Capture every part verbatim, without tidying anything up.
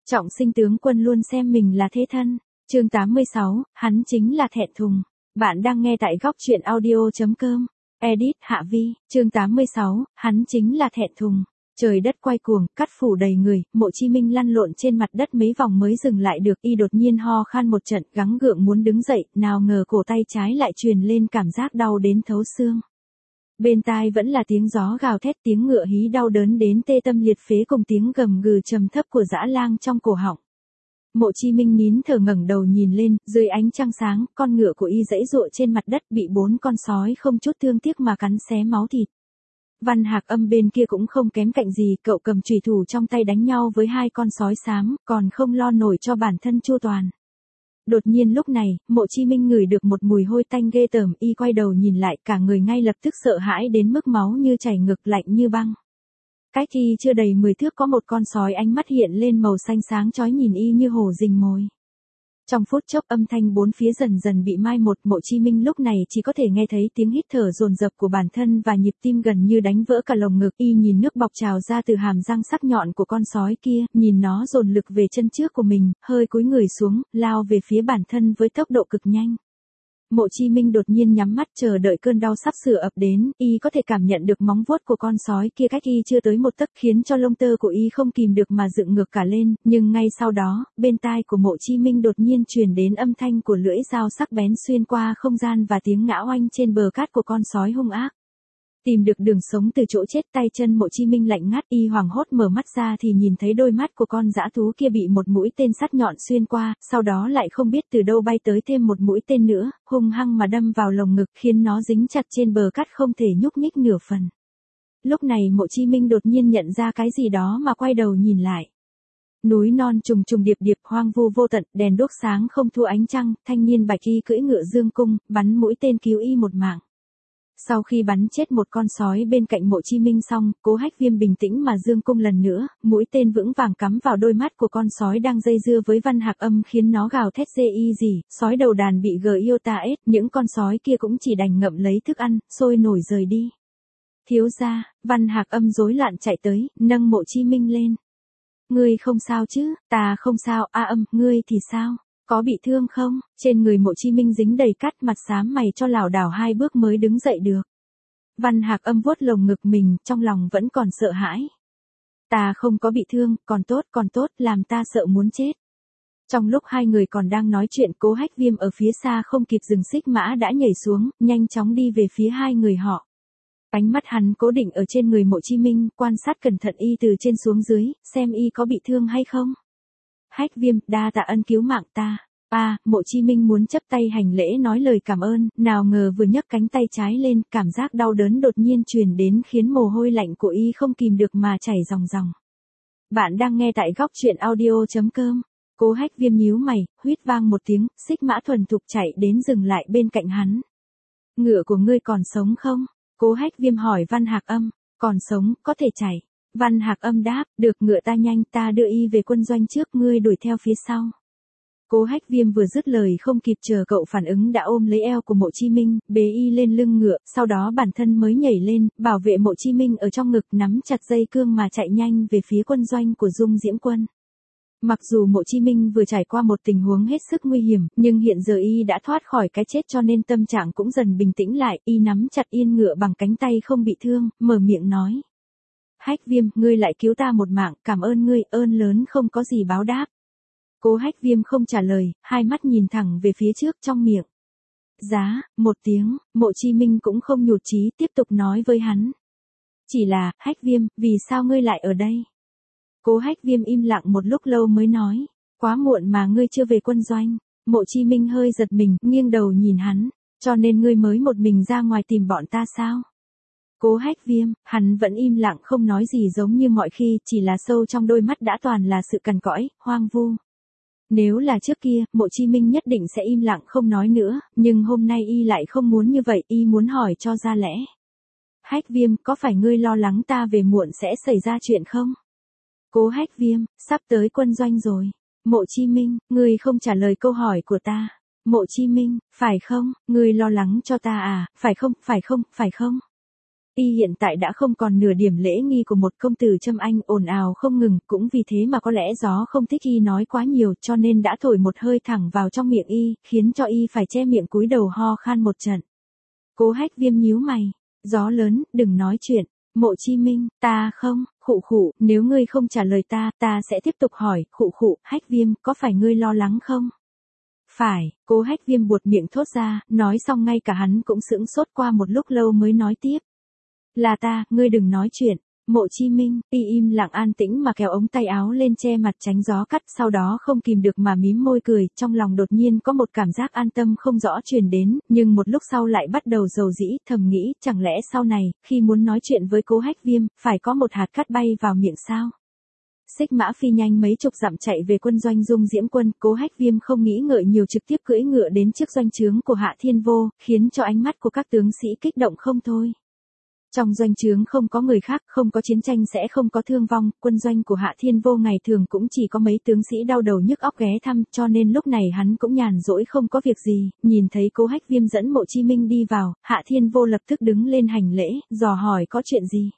Trọng Sinh tướng quân luôn xem mình là thế thân. Chương tám mươi sáu, hắn chính là thẹn thùng. Bạn đang nghe tại góc truyện audio chấm com. Edit Hạ Vi, chương tám mươi sáu, hắn chính là thẹn thùng. Trời đất quay cuồng, cát phủ đầy người, Mộ Chí Minh lăn lộn trên mặt đất mấy vòng mới dừng lại được, y đột nhiên ho khan một trận, gắng gượng muốn đứng dậy, nào ngờ cổ tay trái lại truyền lên cảm giác đau đến thấu xương. Bên tai vẫn là tiếng gió gào thét, tiếng ngựa hí đau đớn đến tê tâm liệt phế cùng tiếng gầm gừ trầm thấp của dã lang trong cổ họng. Mộ Chí Minh nín thở ngẩng đầu nhìn lên, dưới ánh trăng sáng, con ngựa của y giãy giụa trên mặt đất bị bốn con sói không chút thương tiếc mà cắn xé máu thịt. Văn Hạc Âm bên kia cũng không kém cạnh gì, cậu cầm chùy thủ trong tay đánh nhau với hai con sói xám, còn không lo nổi cho bản thân chu toàn. Đột nhiên lúc này, Mộ Chí Minh ngửi được một mùi hôi tanh ghê tởm, y quay đầu nhìn lại, cả người ngay lập tức sợ hãi đến mức máu như chảy ngực, lạnh như băng. Cách y chưa đầy mười thước có một con sói ánh mắt hiện lên màu xanh sáng chói nhìn y như hổ rình mồi. Trong phút chốc âm thanh bốn phía dần dần bị mai một, Mộ Chí Minh lúc này chỉ có thể nghe thấy tiếng hít thở dồn dập của bản thân và nhịp tim gần như đánh vỡ cả lồng ngực. Y nhìn nước bọc trào ra từ hàm răng sắc nhọn của con sói kia, nhìn nó dồn lực về chân trước của mình, hơi cúi người xuống, lao về phía bản thân với tốc độ cực nhanh. Mộ Chí Minh đột nhiên nhắm mắt chờ đợi cơn đau sắp sửa ập đến, y có thể cảm nhận được móng vuốt của con sói kia cách y chưa tới một tấc khiến cho lông tơ của y không kìm được mà dựng ngược cả lên, nhưng ngay sau đó, bên tai của Mộ Chí Minh đột nhiên truyền đến âm thanh của lưỡi dao sắc bén xuyên qua không gian và tiếng ngã oanh trên bờ cát của con sói hung ác. Tìm được đường sống từ chỗ chết, tay chân Mộ Chí Minh lạnh ngắt, y hoảng hốt mở mắt ra thì nhìn thấy đôi mắt của con dã thú kia bị một mũi tên sắt nhọn xuyên qua, sau đó lại không biết từ đâu bay tới thêm một mũi tên nữa, hung hăng mà đâm vào lồng ngực khiến nó dính chặt trên bờ cát không thể nhúc nhích nửa phần. Lúc này Mộ Chí Minh đột nhiên nhận ra cái gì đó mà quay đầu nhìn lại. Núi non trùng trùng điệp điệp, hoang vu vô tận, đèn đuốc sáng không thua ánh trăng, thanh niên bạch y cưỡi ngựa dương cung, bắn mũi tên cứu y một mạng. Sau khi bắn chết một con sói bên cạnh Mộ Chí Minh xong, Cố Hách Viêm bình tĩnh mà dương cung lần nữa, mũi tên vững vàng cắm vào đôi mắt của con sói đang dây dưa với Văn Hạc Âm khiến nó gào thét dê y gì, sói đầu đàn bị gờ yêu ta ết, những con sói kia cũng chỉ đành ngậm lấy thức ăn, sôi nổi rời đi. Thiếu gia, Văn Hạc Âm rối loạn chạy tới, nâng Mộ Chí Minh lên. Ngươi không sao chứ? Ta không sao. A Âm, ngươi thì sao? Có bị thương không? Trên người Mộ Chí Minh dính đầy cát, mặt xám mày cho lảo đảo hai bước mới đứng dậy được. Văn Hạc Âm vuốt lồng ngực mình, trong lòng vẫn còn sợ hãi. Ta không có bị thương, còn tốt, còn tốt, làm ta sợ muốn chết. Trong lúc hai người còn đang nói chuyện, Cố Hách Viêm ở phía xa không kịp dừng xích mã đã nhảy xuống, nhanh chóng đi về phía hai người họ. Ánh mắt hắn cố định ở trên người Mộ Chí Minh, quan sát cẩn thận y từ trên xuống dưới, xem y có bị thương hay không. Hách Viêm, đa tạ ân cứu mạng ta. A, à, Mộ Chí Minh muốn chấp tay hành lễ nói lời cảm ơn, nào ngờ vừa nhấc cánh tay trái lên, cảm giác đau đớn đột nhiên truyền đến khiến mồ hôi lạnh của y không kìm được mà chảy ròng ròng. Bạn đang nghe tại góc truyện audio chấm com. Cố Hách Viêm nhíu mày, huýt vang một tiếng, xích mã thuần thục chạy đến dừng lại bên cạnh hắn. Ngựa của ngươi còn sống không? Cố Hách Viêm hỏi Văn Hạc Âm. Còn sống, có thể chạy. Văn Hạc Âm đáp, được, ngựa ta nhanh, ta đưa y về quân doanh trước, ngươi đuổi theo phía sau. Cố Hách Viêm vừa dứt lời không kịp chờ cậu phản ứng đã ôm lấy eo của Mộ Chí Minh, bế y lên lưng ngựa, sau đó bản thân mới nhảy lên, bảo vệ Mộ Chí Minh ở trong ngực, nắm chặt dây cương mà chạy nhanh về phía quân doanh của Dung Diễm Quân. Mặc dù Mộ Chí Minh vừa trải qua một tình huống hết sức nguy hiểm, nhưng hiện giờ y đã thoát khỏi cái chết cho nên tâm trạng cũng dần bình tĩnh lại, y nắm chặt yên ngựa bằng cánh tay không bị thương, mở miệng nói. Hách Viêm, ngươi lại cứu ta một mạng, cảm ơn ngươi, ơn lớn không có gì báo đáp. Cố Hách Viêm không trả lời, hai mắt nhìn thẳng về phía trước trong miệng. Giá, một tiếng, Mộ Chí Minh cũng không nhụt chí tiếp tục nói với hắn. Chỉ là, Hách Viêm, vì sao ngươi lại ở đây? Cố Hách Viêm im lặng một lúc lâu mới nói. Quá muộn mà ngươi chưa về quân doanh. Mộ Chí Minh hơi giật mình, nghiêng đầu nhìn hắn. Cho nên ngươi mới một mình ra ngoài tìm bọn ta sao? Cố Hách Viêm, hắn vẫn im lặng không nói gì giống như mọi khi, chỉ là sâu trong đôi mắt đã toàn là sự cằn cõi, hoang vu. Nếu là trước kia, Mộ Chí Minh nhất định sẽ im lặng không nói nữa, nhưng hôm nay y lại không muốn như vậy, y muốn hỏi cho ra lẽ. Hách Viêm, có phải ngươi lo lắng ta về muộn sẽ xảy ra chuyện không? Cố Hách Viêm, sắp tới quân doanh rồi. Mộ Chí Minh, ngươi không trả lời câu hỏi của ta. Mộ Chí Minh, phải không, ngươi lo lắng cho ta à, phải không, phải không, phải không? Y hiện tại đã không còn nửa điểm lễ nghi của một công tử Trâm Anh, ồn ào không ngừng, cũng vì thế mà có lẽ gió không thích Y nói quá nhiều, cho nên đã thổi một hơi thẳng vào trong miệng Y, khiến cho Y phải che miệng cúi đầu ho khan một trận. Cố Hách Viêm nhíu mày, gió lớn, đừng nói chuyện. Mộ Chí Minh, ta không, khụ khụ, nếu ngươi không trả lời ta, ta sẽ tiếp tục hỏi, khụ khụ, Hách Viêm, có phải ngươi lo lắng không? Phải, Cố Hách Viêm buột miệng thốt ra, nói xong ngay cả hắn cũng sững sốt qua một lúc lâu mới nói tiếp. Là ta, ngươi đừng nói chuyện. Mộ Chí Minh, Y im lặng an tĩnh mà kéo ống tay áo lên che mặt tránh gió cắt, sau đó không kìm được mà mím môi cười, trong lòng đột nhiên có một cảm giác an tâm không rõ truyền đến, nhưng một lúc sau lại bắt đầu dầu dĩ, thầm nghĩ, chẳng lẽ sau này, khi muốn nói chuyện với Cố Hách Viêm, phải có một hạt cát bay vào miệng sao? Xích mã phi nhanh mấy chục dặm chạy về quân doanh Dung Diễm Quân, Cố Hách Viêm không nghĩ ngợi nhiều trực tiếp cưỡi ngựa đến trước doanh trướng của Hạ Thiên Vô, khiến cho ánh mắt của các tướng sĩ kích động không thôi. Trong doanh trướng không có người khác, không có chiến tranh sẽ không có thương vong, quân doanh của Hạ Thiên Vô ngày thường cũng chỉ có mấy tướng sĩ đau đầu nhức óc ghé thăm, cho nên lúc này hắn cũng nhàn rỗi không có việc gì, nhìn thấy Cố Hách Viêm dẫn Mộ Chí Minh đi vào, Hạ Thiên Vô lập tức đứng lên hành lễ, dò hỏi có chuyện gì.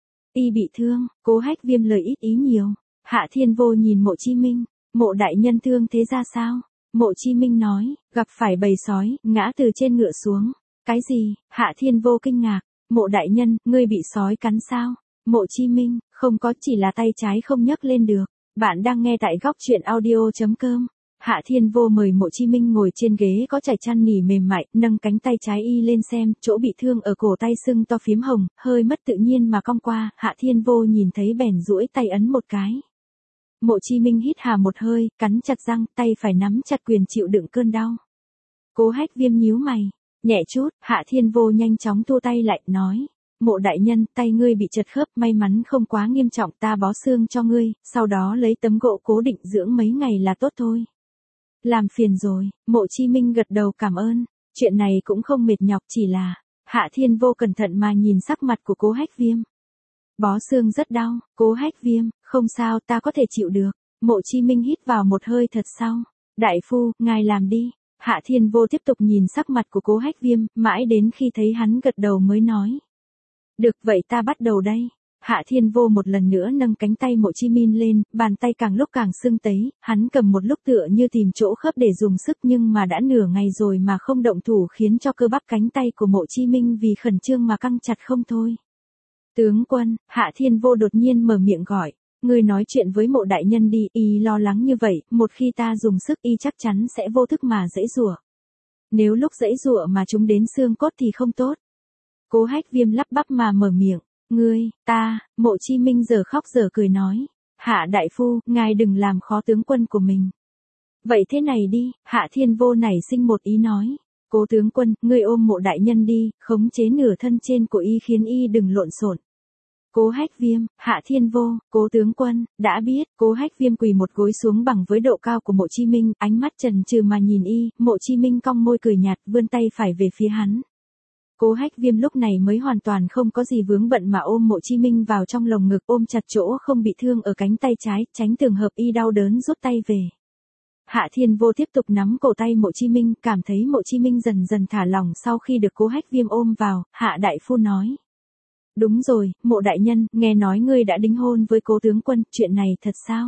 Y bị thương, Cố Hách Viêm lời ít ý nhiều. Hạ Thiên Vô nhìn Mộ Chí Minh, Mộ đại nhân thương thế ra sao? Mộ Chí Minh nói, gặp phải bầy sói, ngã từ trên ngựa xuống. Cái gì? Hạ Thiên Vô kinh ngạc. Mộ đại nhân, ngươi bị sói cắn sao? Mộ Chí Minh, không có, chỉ là tay trái không nhấc lên được. Bạn đang nghe tại góc truyện audio chấm com. Hạ Thiên Vô mời Mộ Chí Minh ngồi trên ghế có trải chăn nỉ mềm mại, nâng cánh tay trái Y lên xem, chỗ bị thương ở cổ tay sưng to phím hồng, hơi mất tự nhiên mà cong qua, Hạ Thiên Vô nhìn thấy bèn duỗi tay ấn một cái. Mộ Chí Minh hít hà một hơi, cắn chặt răng, tay phải nắm chặt quyền chịu đựng cơn đau. Cố Hách Viêm nhíu mày, nhẹ chút, Hạ Thiên Vô nhanh chóng thu tay lại, nói. Mộ đại nhân, tay ngươi bị chật khớp, may mắn không quá nghiêm trọng, ta bó xương cho ngươi, sau đó lấy tấm gỗ cố định dưỡng mấy ngày là tốt thôi. Làm phiền rồi, Mộ Chí Minh gật đầu cảm ơn, chuyện này cũng không mệt nhọc, chỉ là. Hạ Thiên Vô cẩn thận mà nhìn sắc mặt của Cố Hách Viêm. Bó xương rất đau, Cố Hách Viêm, không sao, ta có thể chịu được. Mộ Chí Minh hít vào một hơi thật sâu. Đại phu, ngài làm đi. Hạ Thiên Vô tiếp tục nhìn sắc mặt của Cố Hách Viêm, mãi đến khi thấy hắn gật đầu mới nói. Được vậy ta bắt đầu đây. Hạ Thiên Vô một lần nữa nâng cánh tay Mộ Chí Minh lên, bàn tay càng lúc càng sưng tấy, hắn cầm một lúc tựa như tìm chỗ khớp để dùng sức nhưng mà đã nửa ngày rồi mà không động thủ khiến cho cơ bắp cánh tay của Mộ Chí Minh vì khẩn trương mà căng chặt không thôi. Tướng quân, Hạ Thiên Vô đột nhiên mở miệng gọi, ngươi nói chuyện với Mộ đại nhân đi, y lo lắng như vậy, một khi ta dùng sức y chắc chắn sẽ vô thức mà giãy giụa. Nếu lúc giãy giụa mà chúng đến xương cốt thì không tốt. Cố Hách Viêm lắp bắp mà mở miệng, ngươi, ta, Mộ Chí Minh giờ khóc giờ cười nói, Hạ đại phu, ngài đừng làm khó tướng quân của mình. Vậy thế này đi, Hạ Thiên Vô nảy sinh một ý nói. Cố tướng quân, ngươi ôm Mộ đại nhân đi, khống chế nửa thân trên của y khiến y đừng lộn xộn. Cố Hách Viêm, Hạ Thiên Vô, Cố tướng quân, đã biết. Cố Hách Viêm quỳ một gối xuống bằng với độ cao của Mộ Chí Minh, ánh mắt chần chừ mà nhìn y, Mộ Chí Minh cong môi cười nhạt, vươn tay phải về phía hắn. Cố Hách Viêm lúc này mới hoàn toàn không có gì vướng bận mà ôm Mộ Chí Minh vào trong lồng ngực, ôm chặt chỗ không bị thương ở cánh tay trái, tránh trường hợp y đau đớn rút tay về. Hạ Thiên Vô tiếp tục nắm cổ tay Mộ Chí Minh, cảm thấy Mộ Chí Minh dần dần thả lỏng sau khi được Cố Hách Viêm ôm vào, Hạ đại phu nói. Đúng rồi, Mộ đại nhân, nghe nói ngươi đã đính hôn với Cố tướng quân, chuyện này thật sao?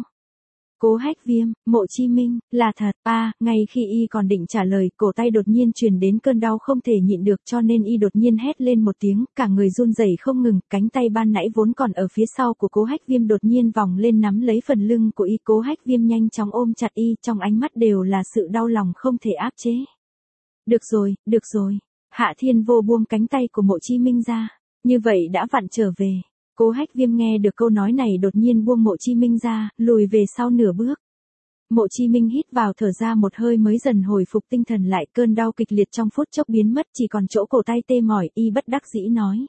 Cố Hách Viêm, Mộ Chí Minh, là thật, à, ngay khi y còn định trả lời, cổ tay đột nhiên truyền đến cơn đau không thể nhịn được cho nên y đột nhiên hét lên một tiếng, cả người run rẩy không ngừng, cánh tay ban nãy vốn còn ở phía sau của Cố Hách Viêm đột nhiên vòng lên nắm lấy phần lưng của y, Cố Hách Viêm nhanh chóng ôm chặt y, trong ánh mắt đều là sự đau lòng không thể áp chế. Được rồi, được rồi. Hạ Thiên Vô buông cánh tay của Mộ Chí Minh ra, như vậy đã vặn trở về. Cố Hách Viêm nghe được câu nói này đột nhiên buông Mộ Chí Minh ra, lùi về sau nửa bước. Mộ Chí Minh hít vào thở ra một hơi mới dần hồi phục tinh thần lại, cơn đau kịch liệt trong phút chốc biến mất, chỉ còn chỗ cổ tay tê mỏi, y bất đắc dĩ nói.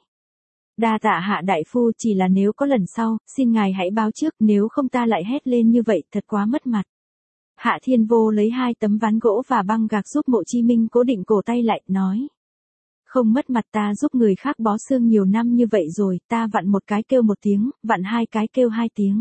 Đa tạ Hạ đại phu, chỉ là nếu có lần sau, xin ngài hãy báo trước, nếu không ta lại hét lên như vậy, thật quá mất mặt. Hạ Thiên Vô lấy hai tấm ván gỗ và băng gạc giúp Mộ Chí Minh cố định cổ tay lại, nói. Không mất mặt, ta giúp người khác bó xương nhiều năm như vậy rồi, ta vặn một cái kêu một tiếng, vặn hai cái kêu hai tiếng.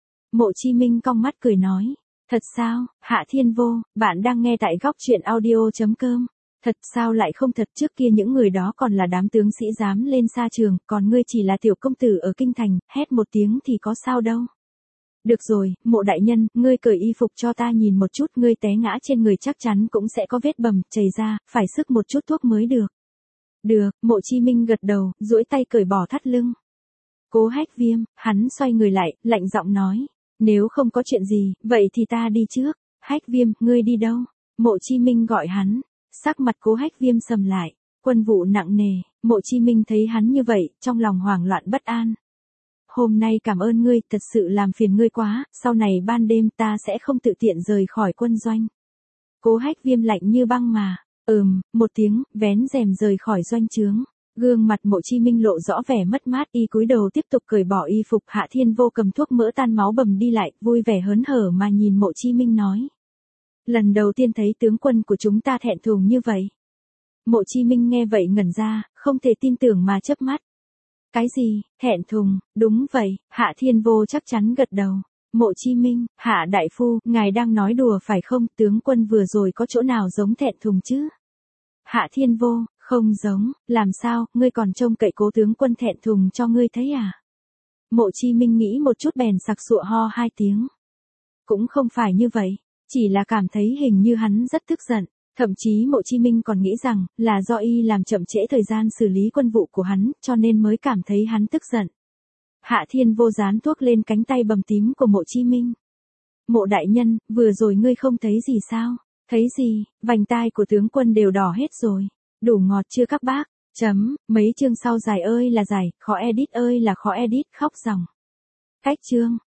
Mộ Chí Minh cong mắt cười nói. Thật sao, Hạ Thiên Vô, bạn đang nghe tại góc truyện audio chấm com. Thật sao lại không thật, trước kia những người đó còn là đám tướng sĩ dám lên sa trường, còn ngươi chỉ là tiểu công tử ở kinh thành, hét một tiếng thì có sao đâu. Được rồi, Mộ đại nhân, ngươi cởi y phục cho ta nhìn một chút, ngươi té ngã trên người chắc chắn cũng sẽ có vết bầm, chảy ra, phải sức một chút thuốc mới được. Được, Mộ Chí Minh gật đầu, duỗi tay cởi bỏ thắt lưng. Cố Hách Viêm, hắn xoay người lại, lạnh giọng nói, nếu không có chuyện gì, vậy thì ta đi trước. Hách Viêm, ngươi đi đâu? Mộ Chí Minh gọi hắn. Sắc mặt Cố Hách Viêm sầm lại, quân vụ nặng nề, Mộ Chí Minh thấy hắn như vậy, trong lòng hoảng loạn bất an. Hôm nay cảm ơn ngươi, thật sự làm phiền ngươi quá, sau này ban đêm ta sẽ không tự tiện rời khỏi quân doanh. Cố Hách Viêm lạnh như băng mà, ừm, một tiếng, vén rèm rời khỏi doanh trướng. Gương mặt Mộ Chí Minh lộ rõ vẻ mất mát, y cúi đầu tiếp tục cởi bỏ y phục. Hạ Thiên Vô cầm thuốc mỡ tan máu bầm đi lại, vui vẻ hớn hở mà nhìn Mộ Chí Minh nói. Lần đầu tiên thấy tướng quân của chúng ta thẹn thùng như vậy. Mộ Chí Minh nghe vậy ngẩn ra, không thể tin tưởng mà chớp mắt. Cái gì, thẹn thùng, đúng vậy, Hạ Thiên Vô chắc chắn gật đầu. Mộ Chí Minh, Hạ đại phu, ngài đang nói đùa phải không, tướng quân vừa rồi có chỗ nào giống thẹn thùng chứ? Hạ Thiên Vô, không giống, làm sao, ngươi còn trông cậy cố tướng quân thẹn thùng cho ngươi thấy à? Mộ Chí Minh nghĩ một chút bèn sặc sụa ho hai tiếng. Cũng không phải như vậy, chỉ là cảm thấy hình như hắn rất tức giận. Thậm chí Mộ Chí Minh còn nghĩ rằng, là do y làm chậm trễ thời gian xử lý quân vụ của hắn, cho nên mới cảm thấy hắn tức giận. Hạ Thiên Vô dán thuốc lên cánh tay bầm tím của Mộ Chí Minh. Mộ đại nhân, vừa rồi ngươi không thấy gì sao? Thấy gì, vành tai của tướng quân đều đỏ hết rồi. Đủ ngọt chưa các bác? Chấm, mấy chương sau dài ơi là dài, khó edit ơi là khó edit, khóc ròng. Cách chương.